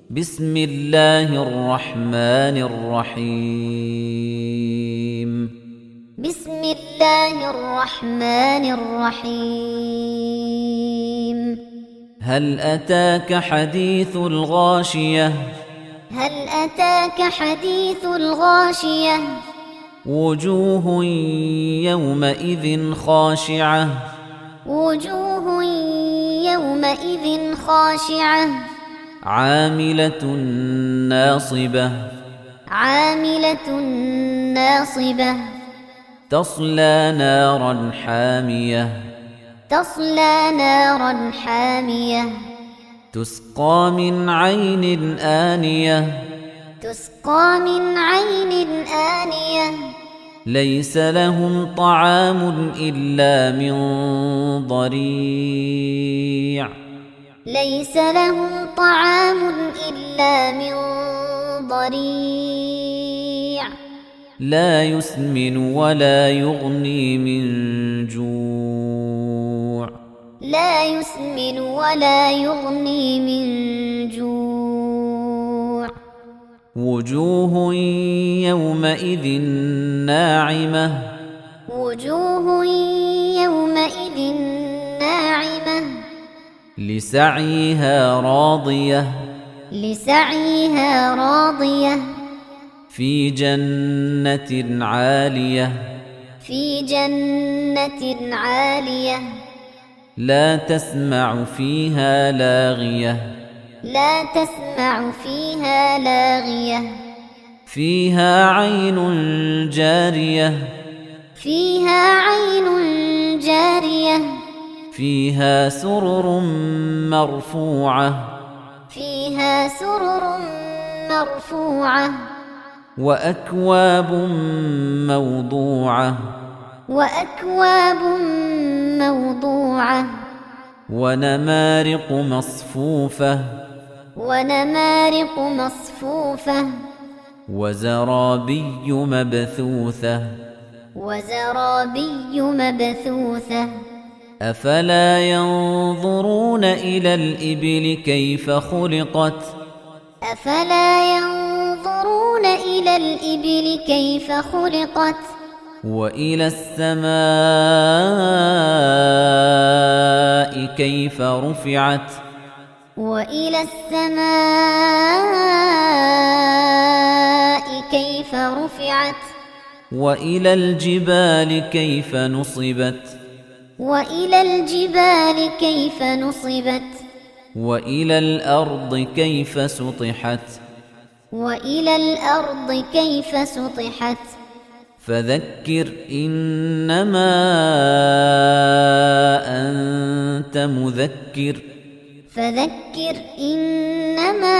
بسم الله الرحمن الرحيم بسم الله الرحمن الرحيم هل أتاك حديث الغاشية هل أتاك حديث الغاشية وجوه يومئذ خاشعة وجوه يومئذ خاشعة عاملة ناصبة عاملة ناصبة تصلى نارا حامية تصلى نارا حامية تسقى من عين آنية تسقى من عين آنية ليس لهم طعام إلا من ضريع ليس لهم طعام إلا من ضريع لا يسمن ولا يغني من جوع لا يسمن ولا يغني من جوع وجوه يومئذ ناعمة وجوه يومئذ ناعمة لسعيها راضية لسعيها راضية في جنة عالية في جنة عالية لا تسمع فيها لاغية لا تسمع فيها لاغية فيها عين جارية فيها عين جارية فيها سرر مرفوعة فيها سرر مرفوعة وأكواب موضوعة وأكواب موضوعة ونمارق مصفوفة ونمارق مصفوفة وزرابي مبثوثة وزرابي مبثوثة أفلا ينظرون إلى الإبل كيف خلقت أفلا ينظرون إلى الإبل كيف خلقت وإلى السماء كيف رفعت وإلى السماء كيف رفعت وإلى الجبال كيف نصبت وإلى الجبال كيف نصبت وإلى الأرض كيف سطحت وإلى الأرض كيف سطحت فذكر إنما أنت مذكر فذكر إنما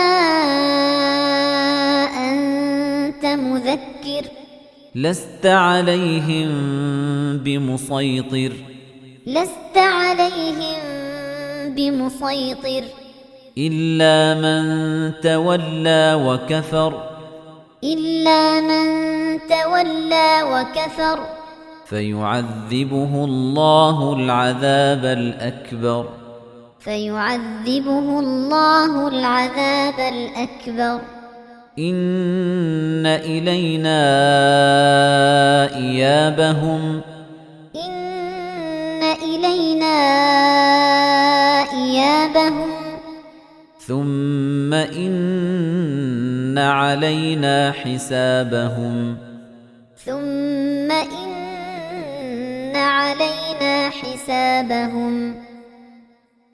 أنت مذكر لست عليهم بمسيطر لست عليهم بمسيطر إلا من تولى وكفر إلا من تولى وكفر فيعذبه الله العذاب الأكبر فيعذبه الله العذاب الأكبر إن إلينا إيابهم إن إلينا إيابهم ثم إن علينا حسابهم ثم إن علينا حسابهم